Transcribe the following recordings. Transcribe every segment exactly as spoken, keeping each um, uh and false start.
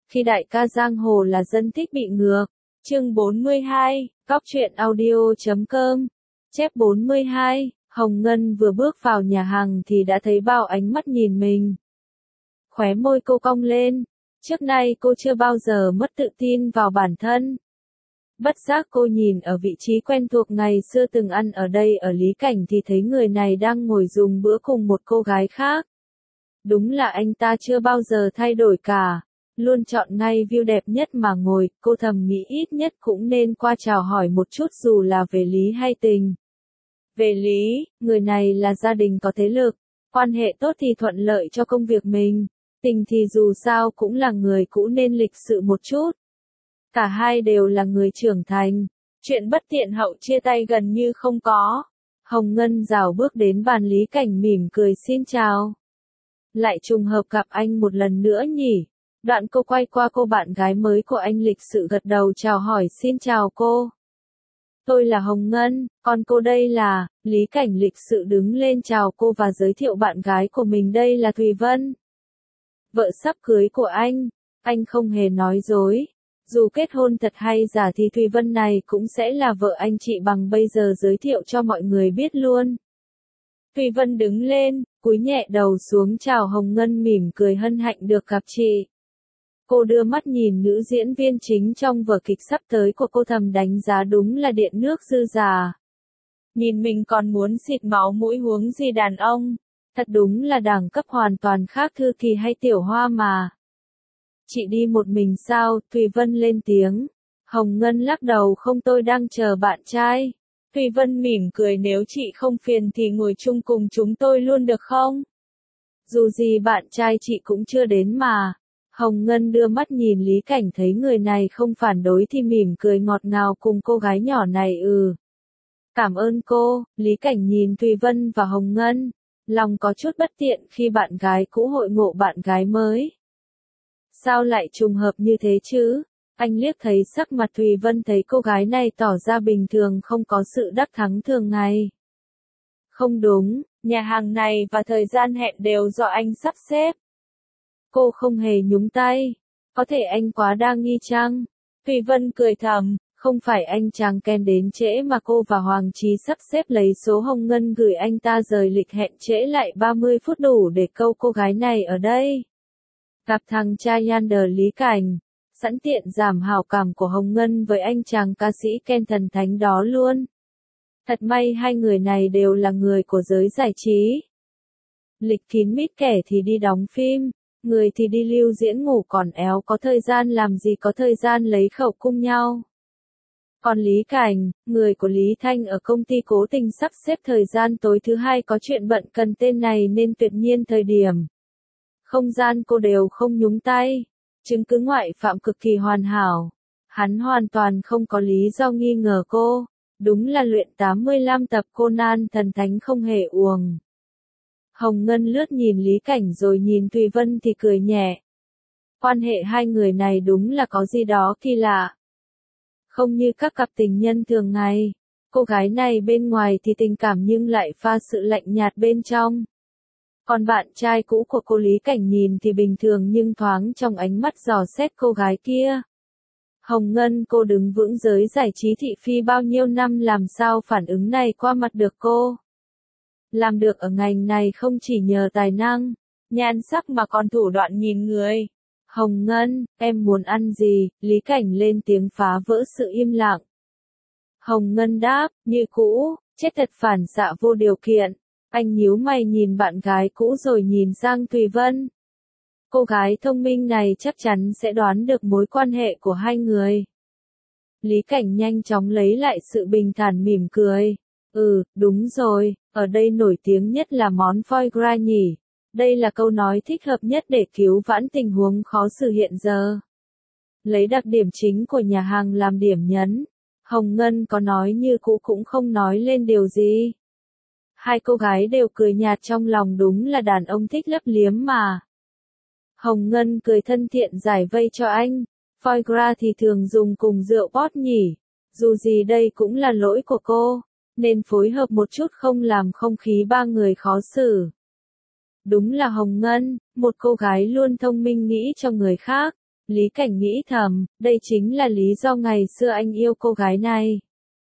khi đại ca giang hồ là dân thích bị ngược. Chương bốn mươi hai, Góc truyện audio chấm com. Chép bốn mươi hai, Hồng Ngân vừa bước vào nhà hàng thì đã thấy bao ánh mắt nhìn mình. Khóe môi cô cong lên, trước nay cô chưa bao giờ mất tự tin vào bản thân. Bất giác cô nhìn ở vị trí quen thuộc ngày xưa từng ăn ở đây ở Lý Cảnh thì thấy người này đang ngồi dùng bữa cùng một cô gái khác. Đúng là anh ta chưa bao giờ thay đổi cả, luôn chọn ngay view đẹp nhất mà ngồi, cô thầm nghĩ ít nhất cũng nên qua chào hỏi một chút dù là về lý hay tình. Về lý, người này là gia đình có thế lực, quan hệ tốt thì thuận lợi cho công việc mình, tình thì dù sao cũng là người cũ nên lịch sự một chút. Cả hai đều là người trưởng thành, chuyện bất tiện hậu chia tay gần như không có. Hồng Ngân rảo bước đến bàn Lý Cảnh mỉm cười xin chào. Lại trùng hợp gặp anh một lần nữa nhỉ? Đoạn cô quay qua cô bạn gái mới của anh lịch sự gật đầu chào hỏi xin chào cô. Tôi là Hồng Ngân, còn cô đây là, Lý Cảnh lịch sự đứng lên chào cô và giới thiệu bạn gái của mình đây là Thùy Vân. Vợ sắp cưới của anh, anh không hề nói dối. Dù kết hôn thật hay giả thì Thùy Vân này cũng sẽ là vợ anh chị bằng bây giờ giới thiệu cho mọi người biết luôn. Thùy Vân đứng lên, cúi nhẹ đầu xuống chào Hồng Ngân mỉm cười hân hạnh được gặp chị. Cô đưa mắt nhìn nữ diễn viên chính trong vở kịch sắp tới của cô thầm đánh giá đúng là điện nước dư già. Nhìn mình còn muốn xịt máu mũi huống gì đàn ông, thật đúng là đẳng cấp hoàn toàn khác Thư Kỳ hay Tiểu Hoa mà. Chị đi một mình sao? Thùy Vân lên tiếng. Hồng Ngân lắc đầu không tôi đang chờ bạn trai. Thùy Vân mỉm cười nếu chị không phiền thì ngồi chung cùng chúng tôi luôn được không? Dù gì bạn trai chị cũng chưa đến mà. Hồng Ngân đưa mắt nhìn Lý Cảnh thấy người này không phản đối thì mỉm cười ngọt ngào cùng cô gái nhỏ này ừ. Cảm ơn cô, Lý Cảnh nhìn Thùy Vân và Hồng Ngân. Lòng có chút bất tiện khi bạn gái cũ hội ngộ bạn gái mới. Sao lại trùng hợp như thế chứ? Anh liếc thấy sắc mặt Thùy Vân thấy cô gái này tỏ ra bình thường không có sự đắc thắng thường ngày. Không đúng, nhà hàng này và thời gian hẹn đều do anh sắp xếp. Cô không hề nhúng tay. Có thể anh quá đa nghi chăng? Thùy Vân cười thầm, không phải anh chàng Ken đến trễ mà cô và Hoàng Chí sắp xếp lấy số Hồng Ngân gửi anh ta rời lịch hẹn trễ lại ba mươi phút đủ để câu cô gái này ở đây. Gặp thằng trai Yander Lý Cảnh, sẵn tiện giảm hảo cảm của Hồng Ngân với anh chàng ca sĩ Ken thần thánh đó luôn. Thật may hai người này đều là người của giới giải trí. Lịch kín mít kẻ thì đi đóng phim, người thì đi lưu diễn ngủ còn éo có thời gian làm gì có thời gian lấy khẩu cung nhau. Còn Lý Cảnh, người của Lý Thanh ở công ty cố tình sắp xếp thời gian tối thứ hai có chuyện bận cần tên này nên tuyệt nhiên thời điểm. Không gian cô đều không nhúng tay, chứng cứ ngoại phạm cực kỳ hoàn hảo. Hắn hoàn toàn không có lý do nghi ngờ cô, đúng là luyện tám mươi lăm tập Conan thần thánh không hề uổng. Hồng Ngân lướt nhìn Lý Cảnh rồi nhìn Thùy Vân thì cười nhẹ. Quan hệ hai người này đúng là có gì đó kỳ lạ. Không như các cặp tình nhân thường ngày, cô gái này bên ngoài thì tình cảm nhưng lại pha sự lạnh nhạt bên trong. Còn bạn trai cũ của cô Lý Cảnh nhìn thì bình thường nhưng thoáng trong ánh mắt dò xét cô gái kia. Hồng Ngân cô đứng vững giới giải trí thị phi bao nhiêu năm làm sao phản ứng này qua mặt được cô. Làm được ở ngành này không chỉ nhờ tài năng, nhan sắc mà còn thủ đoạn nhìn người. Hồng Ngân, em muốn ăn gì? Lý Cảnh lên tiếng phá vỡ sự im lặng. Hồng Ngân đáp, như cũ, chết thật phản xạ vô điều kiện. Anh nhíu mày nhìn bạn gái cũ rồi nhìn sang Thùy Vân. Cô gái thông minh này chắc chắn sẽ đoán được mối quan hệ của hai người. Lý Cảnh nhanh chóng lấy lại sự bình thản mỉm cười. Ừ, đúng rồi, ở đây nổi tiếng nhất là món foie gras nhỉ. Đây là câu nói thích hợp nhất để cứu vãn tình huống khó xử hiện giờ. Lấy đặc điểm chính của nhà hàng làm điểm nhấn. Hồng Ngân có nói như cũ cũng không nói lên điều gì. Hai cô gái đều cười nhạt trong lòng đúng là đàn ông thích lấp liếm mà. Hồng Ngân cười thân thiện giải vây cho anh. Foie gras thì thường dùng cùng rượu bót nhỉ. Dù gì đây cũng là lỗi của cô, nên phối hợp một chút không làm không khí ba người khó xử. Đúng là Hồng Ngân, một cô gái luôn thông minh nghĩ cho người khác, Lý Cảnh nghĩ thầm, đây chính là lý do ngày xưa anh yêu cô gái này.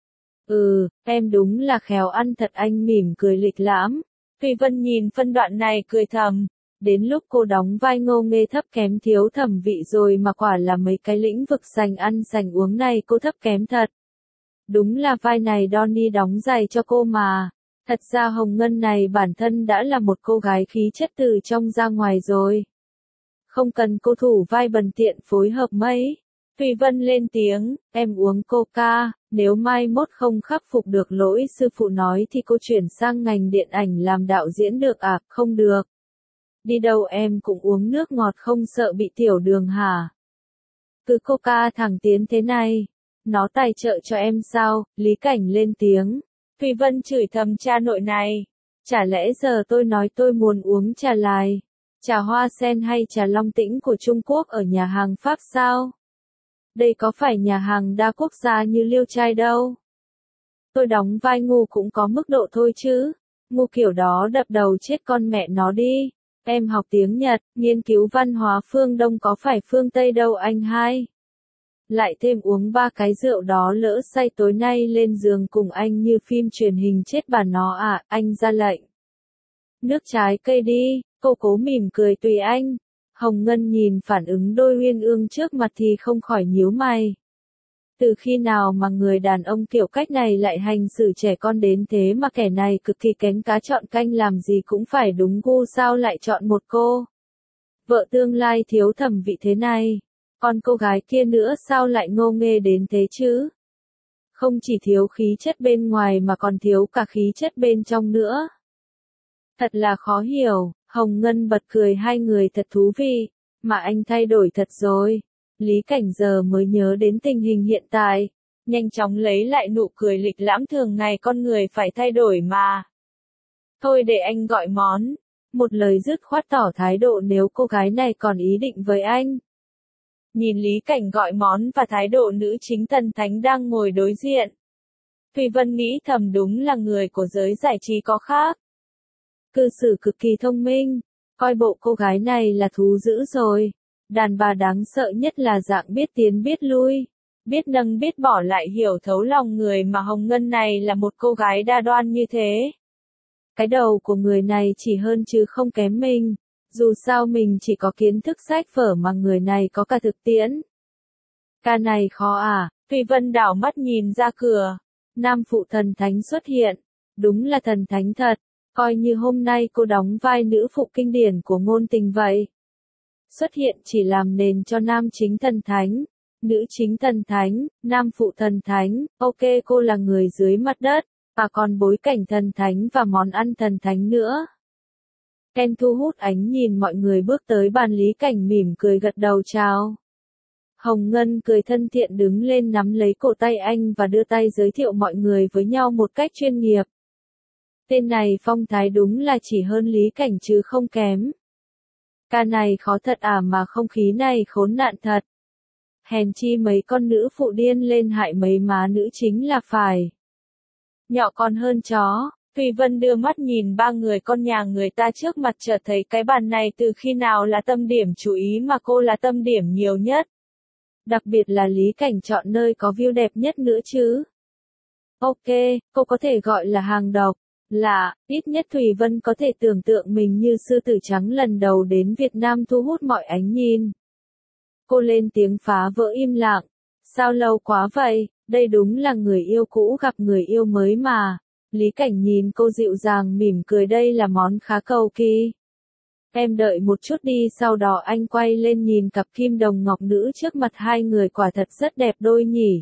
Ừ, em đúng là khéo ăn thật, anh mỉm cười lịch lãm. Thùy Vân nhìn phân đoạn này cười thầm. Đến lúc cô đóng vai Ngô Nghê thấp kém thiếu thẩm vị rồi mà quả là mấy cái lĩnh vực sành ăn sành uống này cô thấp kém thật. Đúng là vai này Donnie đóng dày cho cô mà. Thật ra Hồng Ngân này bản thân đã là một cô gái khí chất từ trong ra ngoài rồi. Không cần cô thủ vai bần tiện phối hợp mấy. Thùy Vân lên tiếng, em uống coca, nếu mai mốt không khắc phục được lỗi sư phụ nói thì cô chuyển sang ngành điện ảnh làm đạo diễn được à, không được. Đi đâu em cũng uống nước ngọt không sợ bị tiểu đường hả? Cứ coca thẳng tiến thế này, nó tài trợ cho em sao? Lý Cảnh lên tiếng. Thùy Vân chửi thầm cha nội này. Chả lẽ giờ tôi nói tôi muốn uống trà lai, trà hoa sen hay trà long tĩnh của Trung Quốc ở nhà hàng Pháp sao? Đây có phải nhà hàng đa quốc gia như Liêu Trai đâu. Tôi đóng vai ngu cũng có mức độ thôi chứ. Ngu kiểu đó đập đầu chết con mẹ nó đi. Em học tiếng Nhật, nghiên cứu văn hóa phương Đông có phải phương Tây đâu anh hai. Lại thêm uống ba cái rượu đó lỡ say tối nay lên giường cùng anh như phim truyền hình chết bà nó à, anh ra lệnh. Nước trái cây đi, cô cố mỉm cười tùy anh. Hồng Ngân nhìn phản ứng đôi uyên ương trước mặt thì không khỏi nhíu mày. Từ khi nào mà người đàn ông kiểu cách này lại hành xử trẻ con đến thế mà kẻ này cực kỳ kén cá chọn canh làm gì cũng phải đúng gu sao lại chọn một cô. Vợ tương lai thiếu thẩm vị thế này. Còn cô gái kia nữa sao lại ngô nghê đến thế chứ? Không chỉ thiếu khí chất bên ngoài mà còn thiếu cả khí chất bên trong nữa. Thật là khó hiểu, Hồng Ngân bật cười hai người thật thú vị, mà anh thay đổi thật rồi. Lý Cảnh giờ mới nhớ đến tình hình hiện tại, nhanh chóng lấy lại nụ cười lịch lãm thường ngày con người phải thay đổi mà. Thôi để anh gọi món, một lời dứt khoát tỏ thái độ nếu cô gái này còn ý định với anh. Nhìn Lý Cảnh gọi món và thái độ nữ chính Thần Thánh đang ngồi đối diện. Thùy Vân nghĩ thầm đúng là người của giới giải trí có khác. Cư xử cực kỳ thông minh, coi bộ cô gái này là thú dữ rồi. Đàn bà đáng sợ nhất là dạng biết tiến biết lui, biết nâng biết bỏ lại hiểu thấu lòng người mà Hồng Ngân này là một cô gái đa đoan như thế. Cái đầu của người này chỉ hơn chứ không kém mình, dù sao mình chỉ có kiến thức sách vở mà người này có cả thực tiễn. Ca này khó à, Thùy Vân đảo mắt nhìn ra cửa, nam phụ thần thánh xuất hiện, đúng là thần thánh thật, coi như hôm nay cô đóng vai nữ phụ kinh điển của ngôn tình vậy. Xuất hiện chỉ làm nền cho nam chính thần thánh, nữ chính thần thánh, nam phụ thần thánh, ok cô là người dưới mặt đất, và còn bối cảnh thần thánh và món ăn thần thánh nữa. Ken thu hút ánh nhìn mọi người bước tới bàn Lý Cảnh mỉm cười gật đầu chào. Hồng Ngân cười thân thiện đứng lên nắm lấy cổ tay anh và đưa tay giới thiệu mọi người với nhau một cách chuyên nghiệp. Tên này phong thái đúng là chỉ hơn Lý Cảnh chứ không kém. Ca này khó thật à mà không khí này khốn nạn thật. Hèn chi mấy con nữ phụ điên lên hại mấy má nữ chính là phải. Nhỏ còn hơn chó, Thùy Vân đưa mắt nhìn ba người con nhà người ta trước mặt chợt thấy cái bàn này từ khi nào là tâm điểm chú ý mà cô là tâm điểm nhiều nhất. Đặc biệt là Lý Cảnh chọn nơi có view đẹp nhất nữa chứ. Ok, cô có thể gọi là hàng độc. Là, ít nhất Thùy Vân có thể tưởng tượng mình như sư tử trắng lần đầu đến Việt Nam thu hút mọi ánh nhìn. Cô lên tiếng phá vỡ im lặng. Sao lâu quá vậy, đây đúng là người yêu cũ gặp người yêu mới mà. Lý Cảnh nhìn cô dịu dàng mỉm cười đây là món khá cầu kỳ. Em đợi một chút đi sau đó anh quay lên nhìn cặp kim đồng ngọc nữ trước mặt hai người quả thật rất đẹp đôi nhỉ.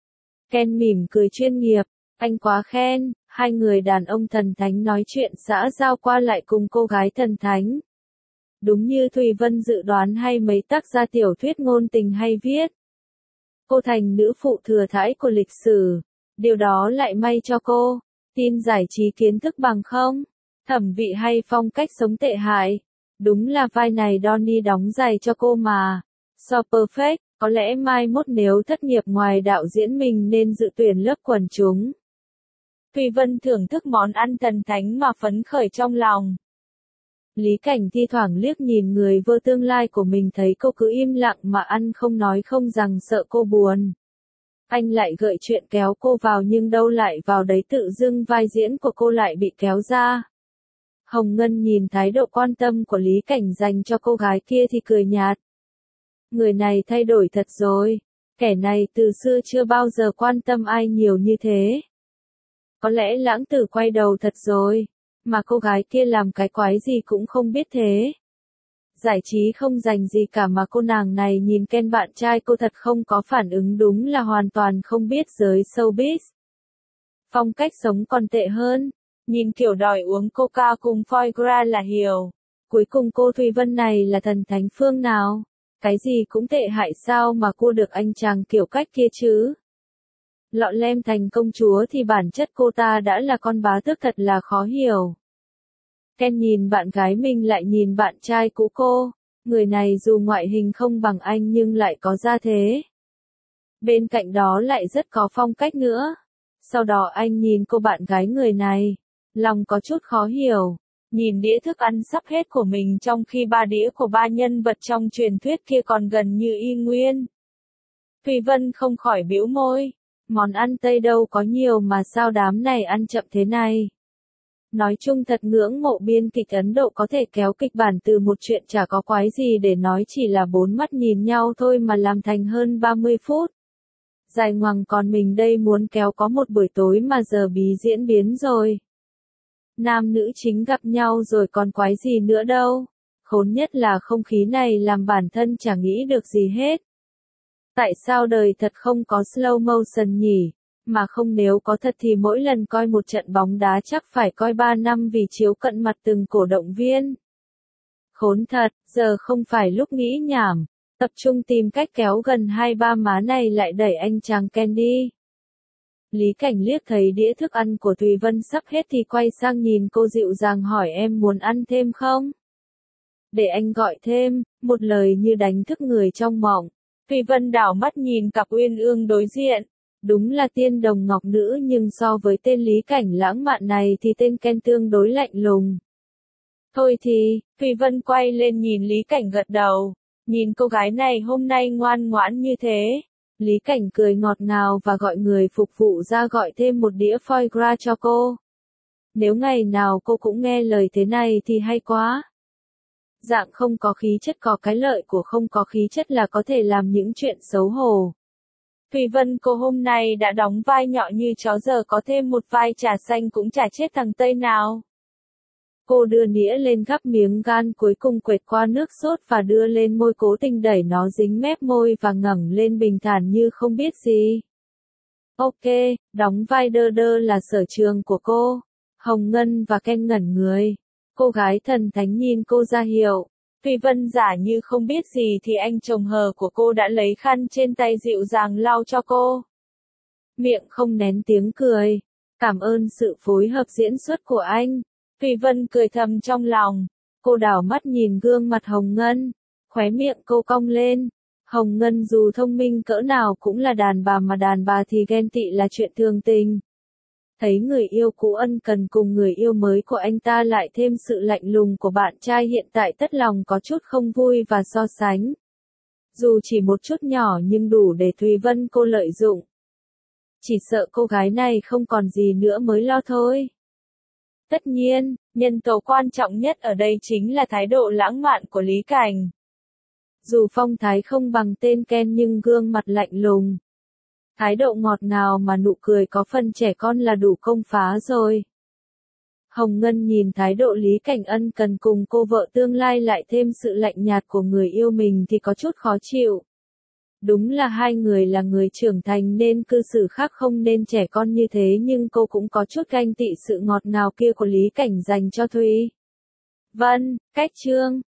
Ken mỉm cười chuyên nghiệp, anh quá khen. Hai người đàn ông thần thánh nói chuyện xã giao qua lại cùng cô gái thần thánh. Đúng như Thùy Vân dự đoán hay mấy tác gia tiểu thuyết ngôn tình hay viết. Cô thành nữ phụ thừa thãi của lịch sử. Điều đó lại may cho cô. Tin giải trí kiến thức bằng không? Thẩm vị hay phong cách sống tệ hại? Đúng là vai này Donnie đóng giày cho cô mà. So perfect, có lẽ mai mốt nếu thất nghiệp ngoài đạo diễn mình nên dự tuyển lớp quần chúng. Thùy Vân thưởng thức món ăn thần thánh mà phấn khởi trong lòng. Lý Cảnh thi thoảng liếc nhìn người vợ tương lai của mình thấy cô cứ im lặng mà ăn không nói không rằng sợ cô buồn. Anh lại gợi chuyện kéo cô vào nhưng đâu lại vào đấy tự dưng vai diễn của cô lại bị kéo ra. Hồng Ngân nhìn thái độ quan tâm của Lý Cảnh dành cho cô gái kia thì cười nhạt. Người này thay đổi thật rồi, kẻ này từ xưa chưa bao giờ quan tâm ai nhiều như thế. Có lẽ lãng tử quay đầu thật rồi, mà cô gái kia làm cái quái gì cũng không biết thế. Giải trí không dành gì cả mà cô nàng này nhìn Ken bạn trai cô thật không có phản ứng, đúng là hoàn toàn không biết giới showbiz. Phong cách sống còn tệ hơn, nhìn kiểu đòi uống coca cùng foie gras là hiểu. Cuối cùng cô Thùy Vân này là thần thánh phương nào? Cái gì cũng tệ hại sao mà cua được anh chàng kiểu cách kia chứ? Lọ lem thành công chúa thì bản chất cô ta đã là con bá tước thật là khó hiểu. Ken nhìn bạn gái mình lại nhìn bạn trai cũ cô, người này dù ngoại hình không bằng anh nhưng lại có gia thế. Bên cạnh đó lại rất có phong cách nữa. Sau đó anh nhìn cô bạn gái người này, lòng có chút khó hiểu. Nhìn đĩa thức ăn sắp hết của mình trong khi ba đĩa của ba nhân vật trong truyền thuyết kia còn gần như y nguyên. Thùy Vân không khỏi bĩu môi, món ăn Tây đâu có nhiều mà sao đám này ăn chậm thế này. Nói chung thật ngưỡng mộ biên kịch Ấn Độ có thể kéo kịch bản từ một chuyện chả có quái gì để nói chỉ là bốn mắt nhìn nhau thôi mà làm thành hơn ba mươi phút. Dài ngoằng, còn mình đây muốn kéo có một buổi tối mà giờ bí diễn biến rồi. Nam nữ chính gặp nhau rồi còn quái gì nữa đâu. Khốn nhất là không khí này làm bản thân chả nghĩ được gì hết. Tại sao đời thật không có slow motion nhỉ? Mà không, nếu có thật thì mỗi lần coi một trận bóng đá chắc phải coi ba năm vì chiếu cận mặt từng cổ động viên. Khốn thật, giờ không phải lúc nghĩ nhảm. Tập trung tìm cách kéo gần hai ba má này lại đẩy anh chàng Ken đi. Lý Cảnh liếc thấy đĩa thức ăn của Thùy Vân sắp hết thì quay sang nhìn cô dịu dàng hỏi em muốn ăn thêm không? Để anh gọi thêm, một lời như đánh thức người trong mộng. Thùy Vân đảo mắt nhìn cặp uyên ương đối diện. Đúng là tiên đồng ngọc nữ nhưng so với tên Lý Cảnh lãng mạn này thì tên Ken tương đối lạnh lùng. Thôi thì, Thùy Vân quay lên nhìn Lý Cảnh gật đầu. Nhìn cô gái này hôm nay ngoan ngoãn như thế. Lý Cảnh cười ngọt ngào và gọi người phục vụ ra gọi thêm một đĩa foie gras cho cô. Nếu ngày nào cô cũng nghe lời thế này thì hay quá. Dạng không có khí chất có cái lợi của không có khí chất là có thể làm những chuyện xấu hổ. Thùy Vân cô hôm nay đã đóng vai nhọ như chó, giờ có thêm một vai trà xanh cũng chả chết thằng Tây nào. Cô đưa nĩa lên gắp miếng gan cuối cùng quệt qua nước sốt và đưa lên môi cố tình đẩy nó dính mép môi và ngẩng lên bình thản như không biết gì. Ok, đóng vai đơ đơ là sở trường của cô. Hồng Ngân và Ken ngẩn người. Cô gái thần thánh nhìn cô ra hiệu. Thùy Vân giả như không biết gì thì anh chồng hờ của cô đã lấy khăn trên tay dịu dàng lau cho cô. Miệng không nén tiếng cười. Cảm ơn sự phối hợp diễn xuất của anh. Thùy Vân cười thầm trong lòng. Cô đảo mắt nhìn gương mặt Hồng Ngân. Khóe miệng cô cong lên. Hồng Ngân dù thông minh cỡ nào cũng là đàn bà, mà đàn bà thì ghen tị là chuyện thường tình. Thấy người yêu cũ ân cần cùng người yêu mới của anh ta lại thêm sự lạnh lùng của bạn trai hiện tại, tất lòng có chút không vui và so sánh. Dù chỉ một chút nhỏ nhưng đủ để Thùy Vân cô lợi dụng. Chỉ sợ cô gái này không còn gì nữa mới lo thôi. Tất nhiên, nhân tố quan trọng nhất ở đây chính là thái độ lãng mạn của Lý Cảnh. Dù phong thái không bằng tên Ken nhưng gương mặt lạnh lùng. Thái độ ngọt ngào mà nụ cười có phần trẻ con là đủ công phá rồi. Hồng Ngân nhìn thái độ Lý Cảnh ân cần cùng cô vợ tương lai lại thêm sự lạnh nhạt của người yêu mình thì có chút khó chịu. Đúng là hai người là người trưởng thành nên cư xử khác không nên trẻ con như thế, nhưng cô cũng có chút ganh tị sự ngọt ngào kia của Lý Cảnh dành cho Thùy Vân. Cách chương